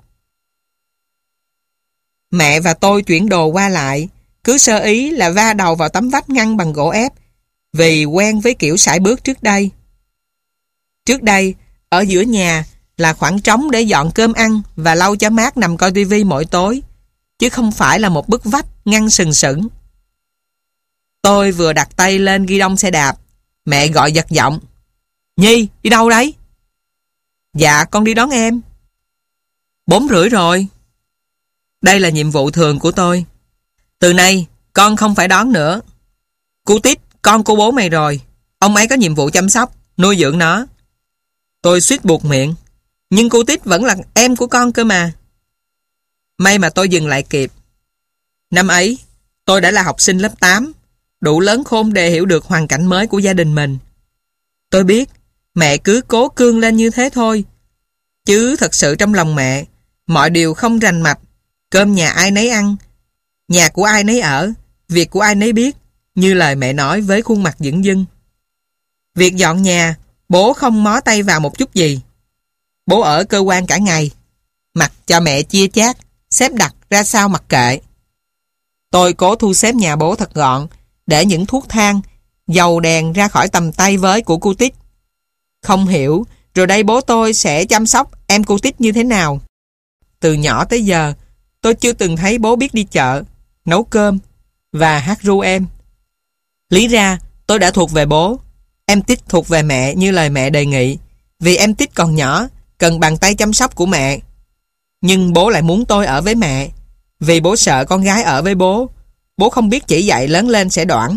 Mẹ và tôi chuyển đồ qua lại, cứ sơ ý là va đầu vào tấm vách ngăn bằng gỗ ép, vì quen với kiểu sải bước trước đây. Trước đây, ở giữa nhà là khoảng trống để dọn cơm ăn và lau cho mát nằm coi tivi mỗi tối, chứ không phải là một bức vách ngăn sừng sững. Tôi vừa đặt tay lên ghi đông xe đạp, mẹ gọi giật giọng: "Nhi, đi đâu đấy?" "Dạ, con đi đón em." "Bốn rưỡi rồi." Đây là nhiệm vụ thường của tôi. "Từ nay, con không phải đón nữa. Cu Tít, con của bố mày rồi. Ông ấy có nhiệm vụ chăm sóc, nuôi dưỡng nó." Tôi suýt buột miệng. "Nhưng Cu Tít vẫn là em của con cơ mà." May mà tôi dừng lại kịp. Năm ấy, tôi đã là học sinh lớp tám, đủ lớn khôn để hiểu được hoàn cảnh mới của gia đình mình. Tôi biết, mẹ cứ cố cương lên như thế thôi. Chứ thật sự trong lòng mẹ, mọi điều không rành mạch. Cơm nhà ai nấy ăn, nhà của ai nấy ở, việc của ai nấy biết, như lời mẹ nói với khuôn mặt dửng dưng. Việc dọn nhà, bố không mó tay vào một chút gì. Bố ở cơ quan cả ngày, mặc cho mẹ chia chác, xếp đặt ra sao mặc kệ. Tôi cố thu xếp nhà bố thật gọn, để những thuốc thang, dầu đèn ra khỏi tầm tay với của Cu Tít. Không hiểu, rồi đây bố tôi sẽ chăm sóc em Cu Tít như thế nào. Từ nhỏ tới giờ, tôi chưa từng thấy bố biết đi chợ, nấu cơm và hát ru em. Lý ra, tôi đã thuộc về bố, em Tít thuộc về mẹ như lời mẹ đề nghị, vì em Tít còn nhỏ, cần bàn tay chăm sóc của mẹ. Nhưng bố lại muốn tôi ở với mẹ, vì bố sợ con gái ở với bố, bố không biết chỉ dạy lớn lên sẽ đoản.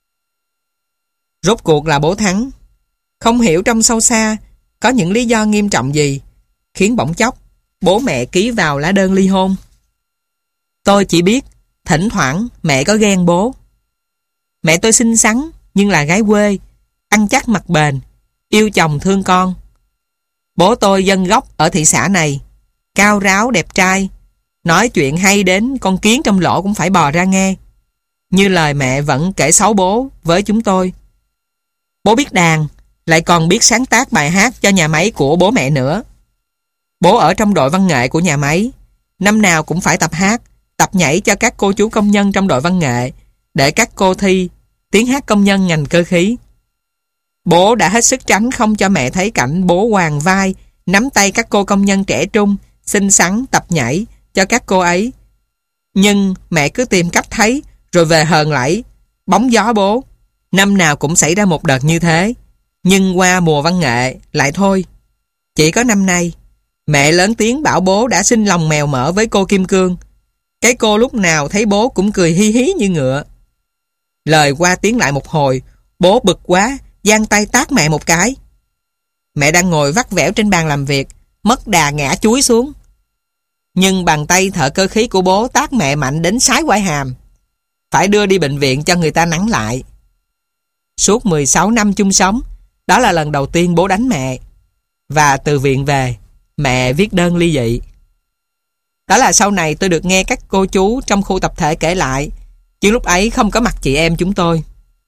Rốt cuộc là bố thắng. Không hiểu trong sâu xa có những lý do nghiêm trọng gì khiến bỗng chốc bố mẹ ký vào lá đơn ly hôn. Tôi chỉ biết thỉnh thoảng mẹ có ghen bố. Mẹ tôi xinh xắn nhưng là gái quê, ăn chắc mặc bền, yêu chồng thương con. Bố tôi dân gốc ở thị xã này, cao ráo đẹp trai, nói chuyện hay đến con kiến trong lỗ cũng phải bò ra nghe. Như lời mẹ vẫn kể xấu bố với chúng tôi. Bố biết đàn, lại còn biết sáng tác bài hát cho nhà máy của bố mẹ nữa. Bố ở trong đội văn nghệ của nhà máy, năm nào cũng phải tập hát, tập nhảy cho các cô chú công nhân trong đội văn nghệ, để các cô thi tiếng hát công nhân ngành cơ khí. Bố đã hết sức tránh không cho mẹ thấy cảnh bố hoàng vai, nắm tay các cô công nhân trẻ trung, xinh xắn tập nhảy cho các cô ấy. Nhưng mẹ cứ tìm cách thấy, rồi về hờn lẫy, bóng gió bố. Năm nào cũng xảy ra một đợt như thế, nhưng qua mùa văn nghệ lại thôi. Chỉ có năm nay, mẹ lớn tiếng bảo bố đã sinh lòng mèo mỡ với cô Kim Cương. Cái cô lúc nào thấy bố cũng cười hi hí như ngựa. Lời qua tiếng lại một hồi, bố bực quá, giang tay tát mẹ một cái. Mẹ đang ngồi vắt vẻo trên bàn làm việc, mất đà ngã chúi xuống. Nhưng bàn tay thợ cơ khí của bố tát mẹ mạnh đến sái quai hàm, phải đưa đi bệnh viện cho người ta nắng lại. Suốt mười sáu năm chung sống, đó là lần đầu tiên bố đánh mẹ. Và từ viện về, mẹ viết đơn ly dị. Đó là sau này tôi được nghe các cô chú trong khu tập thể kể lại, chứ lúc ấy không có mặt chị em chúng tôi.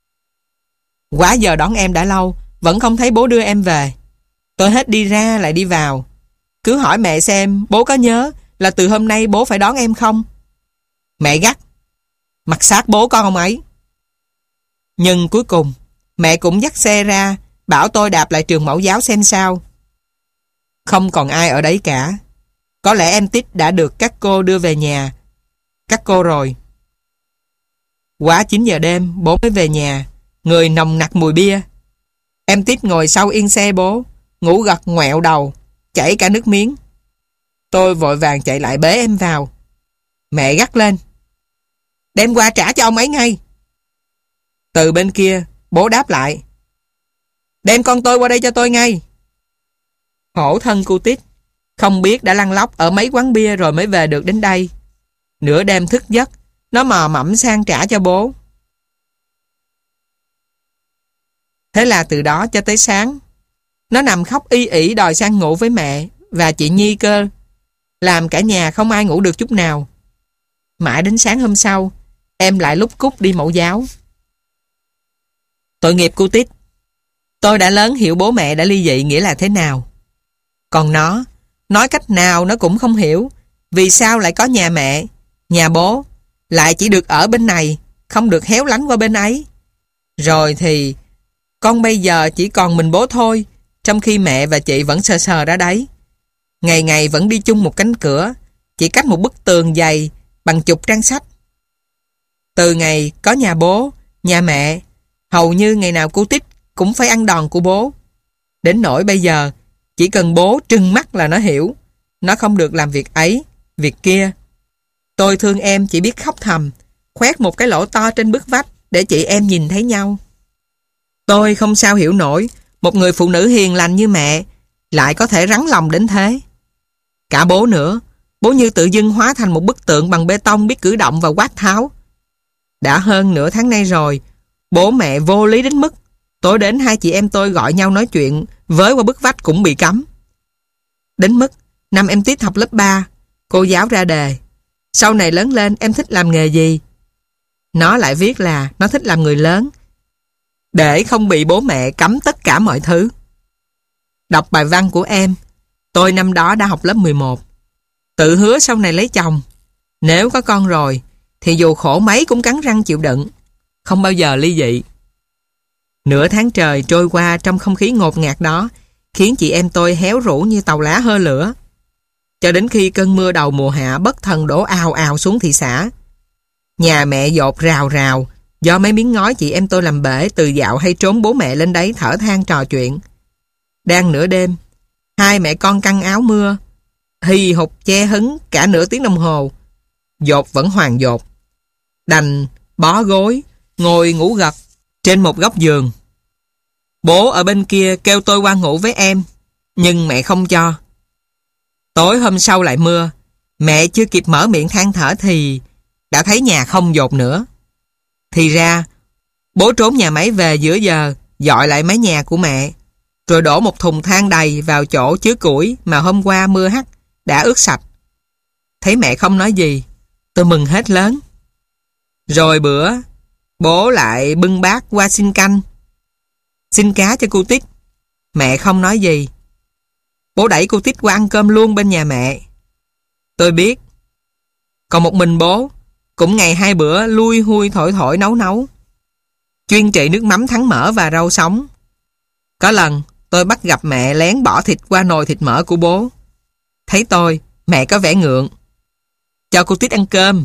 Quá giờ đón em đã lâu, vẫn không thấy bố đưa em về. Tôi hết đi ra lại đi vào. Cứ hỏi mẹ xem bố có nhớ là từ hôm nay bố phải đón em không. Mẹ gắt: "Mặt sát bố con ông ấy." Nhưng cuối cùng mẹ cũng dắt xe ra, bảo tôi đạp lại trường mẫu giáo xem sao. Không còn ai ở đấy cả. Có lẽ em Tít đã được các cô đưa về nhà. Các cô rồi. Quá chín giờ đêm, bố mới về nhà, người nồng nặc mùi bia. Em Tít ngồi sau yên xe bố, ngủ gật ngoẹo đầu, chảy cả nước miếng. Tôi vội vàng chạy lại bế em vào. Mẹ gắt lên: "Đem qua trả cho ông ấy ngay." Từ bên kia, bố đáp lại: "Đem con tôi qua đây cho tôi ngay." Khổ thân Cu Tít, không biết đã lăn lóc ở mấy quán bia rồi mới về được đến đây. Nửa đêm thức giấc, nó mò mẫm sang trả cho bố. Thế là từ đó cho tới sáng, nó nằm khóc y ỉ đòi sang ngủ với mẹ và chị Nhi cơ, làm cả nhà không ai ngủ được chút nào. Mãi đến sáng hôm sau, em lại lúc cúc đi mẫu giáo. Tội nghiệp Cu Tít. Tôi đã lớn hiểu bố mẹ đã ly dị nghĩa là thế nào. Còn nó, nói cách nào nó cũng không hiểu vì sao lại có nhà mẹ, nhà bố, lại chỉ được ở bên này, không được héo lánh qua bên ấy. Rồi thì con bây giờ chỉ còn mình bố thôi, trong khi mẹ và chị vẫn sờ sờ ra đấy. Ngày ngày vẫn đi chung một cánh cửa, chỉ cách một bức tường dày bằng chục trang sách. Từ ngày có nhà bố, nhà mẹ, hầu như ngày nào cô Tích cũng phải ăn đòn của bố. Đến nỗi bây giờ, chỉ cần bố trừng mắt là nó hiểu. Nó không được làm việc ấy, việc kia. Tôi thương em chỉ biết khóc thầm, khoét một cái lỗ to trên bức vách để chị em nhìn thấy nhau. Tôi không sao hiểu nổi một người phụ nữ hiền lành như mẹ lại có thể rắn lòng đến thế. Cả bố nữa, bố như tự dưng hóa thành một bức tượng bằng bê tông biết cử động và quát tháo. Đã hơn nửa tháng nay rồi, bố mẹ vô lý đến mức tối đến hai chị em tôi gọi nhau nói chuyện với qua bức vách cũng bị cấm. Đến mức năm em Tít học lớp ba, cô giáo ra đề: sau này lớn lên em thích làm nghề gì? Nó lại viết là nó thích làm người lớn, để không bị bố mẹ cấm tất cả mọi thứ. Đọc bài văn của em, tôi năm đó đã học lớp mười một. Tự hứa sau này lấy chồng, nếu có con rồi thì dù khổ mấy cũng cắn răng chịu đựng, không bao giờ ly dị. Nửa tháng trời trôi qua trong không khí ngột ngạt đó, khiến chị em tôi héo rũ như tàu lá hơ lửa. Cho đến khi cơn mưa đầu mùa hạ bất thần đổ ào ào xuống thị xã. Nhà mẹ dột rào rào do mấy miếng ngói chị em tôi làm bể từ dạo hay trốn bố mẹ lên đấy thở than trò chuyện. Đang nửa đêm, hai mẹ con căng áo mưa, hì hục che hứng cả nửa tiếng đồng hồ. Dột vẫn hoàng dột. Đành bó gối, ngồi ngủ gật trên một góc giường. Bố ở bên kia kêu tôi qua ngủ với em, nhưng mẹ không cho. Tối hôm sau lại mưa, mẹ chưa kịp mở miệng than thở thì đã thấy nhà không dột nữa. Thì ra, bố trốn nhà máy về giữa giờ, dọi lại mái nhà của mẹ, rồi đổ một thùng than đầy vào chỗ chứa củi mà hôm qua mưa hắt đã ướt sạch. Thấy mẹ không nói gì, tôi mừng hết lớn. Rồi bữa, bố lại bưng bát qua xin canh, xin cá cho cô Tích. Mẹ không nói gì. Bố đẩy cô Tích qua ăn cơm luôn bên nhà mẹ. Tôi biết. Còn một mình bố, cũng ngày hai bữa lui hui thổi thổi nấu nấu, chuyên trị nước mắm thắng mỡ và rau sống. Có lần tôi bắt gặp mẹ lén bỏ thịt qua nồi thịt mỡ của bố. Thấy tôi, mẹ có vẻ ngượng, cho cô Tích ăn cơm.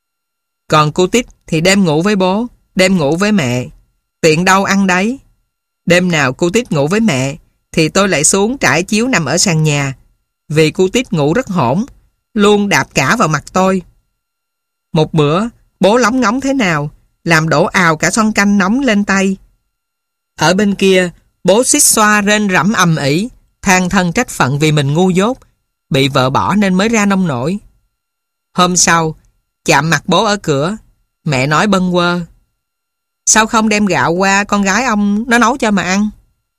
Còn cô Tích thì đêm ngủ với bố, đêm ngủ với mẹ, tiện đâu ăn đấy. Đêm nào cô Tích ngủ với mẹ thì tôi lại xuống trải chiếu nằm ở sàn nhà, vì cô Tích ngủ rất hổn, luôn đạp cả vào mặt tôi. Một bữa, bố lóng ngóng thế nào, làm đổ ào cả son canh nóng lên tay. Ở bên kia, bố xích xoa rên rẫm ầm ĩ, than thân trách phận vì mình ngu dốt, bị vợ bỏ nên mới ra nông nổi. Hôm sau, chạm mặt bố ở cửa, mẹ nói bâng quơ: sao không đem gạo qua con gái ông nó nấu cho mà ăn?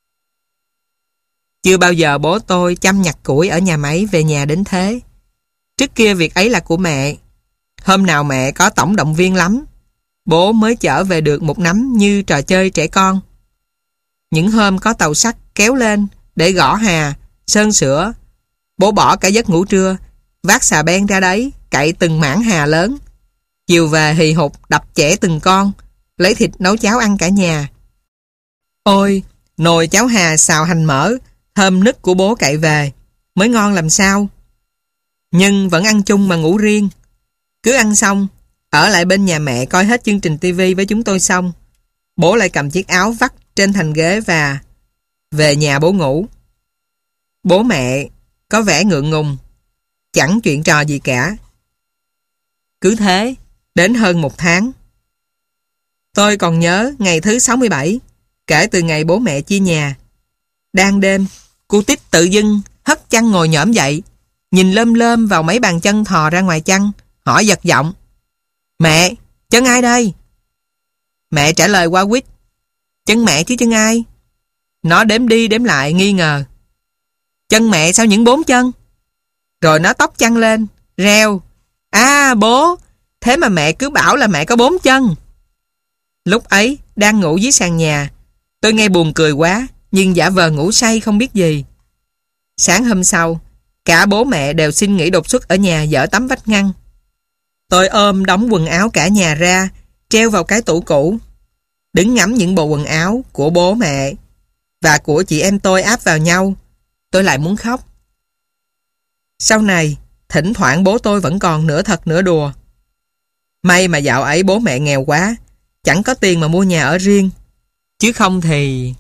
Chưa bao giờ bố tôi chăm nhặt củi ở nhà máy về nhà đến thế. Trước kia việc ấy là của mẹ. Hôm nào mẹ có tổng động viên lắm, bố mới chở về được một nắm như trò chơi trẻ con. Những hôm có tàu sắt kéo lên để gõ hà, sơn sửa, bố bỏ cả giấc ngủ trưa, vác xà beng ra đấy, cậy từng mảng hà lớn. Chiều về hì hục đập chẻ từng con, lấy thịt nấu cháo ăn cả nhà. Ôi, nồi cháo hà xào hành mỡ, thơm nức của bố cậy về, mới ngon làm sao. Nhưng vẫn ăn chung mà ngủ riêng. Cứ ăn xong, ở lại bên nhà mẹ coi hết chương trình tivi với chúng tôi xong, bố lại cầm chiếc áo vắt trên thành ghế và về nhà bố ngủ. Bố mẹ có vẻ ngượng ngùng, chẳng chuyện trò gì cả. Cứ thế, đến hơn một tháng. Tôi còn nhớ ngày thứ sáu mươi bảy, kể từ ngày bố mẹ chia nhà. Đang đêm, cô Tích tự dưng hất chăn ngồi nhổm dậy, nhìn lơm lơm vào mấy bàn chân thò ra ngoài chăn, hỏi giật giọng: mẹ, chân ai đây? Mẹ trả lời qua quýt: chân mẹ chứ chân ai? Nó đếm đi đếm lại nghi ngờ: chân mẹ sao những bốn chân? Rồi nó tóc chăn lên, reo: à bố, thế mà mẹ cứ bảo là mẹ có bốn chân. Lúc ấy đang ngủ dưới sàn nhà, tôi nghe buồn cười quá, nhưng giả vờ ngủ say không biết gì. Sáng hôm sau, cả bố mẹ đều xin nghỉ đột xuất ở nhà dỡ tấm vách ngăn. Tôi ôm đóng quần áo cả nhà ra, treo vào cái tủ cũ. đứng ngắm những bộ quần áo của bố mẹ và của chị em tôi áp vào nhau, tôi lại muốn khóc. Sau này, thỉnh thoảng bố tôi vẫn còn nửa thật nửa đùa. May mà dạo ấy bố mẹ nghèo quá, chẳng có tiền mà mua nhà ở riêng. Chứ không thì...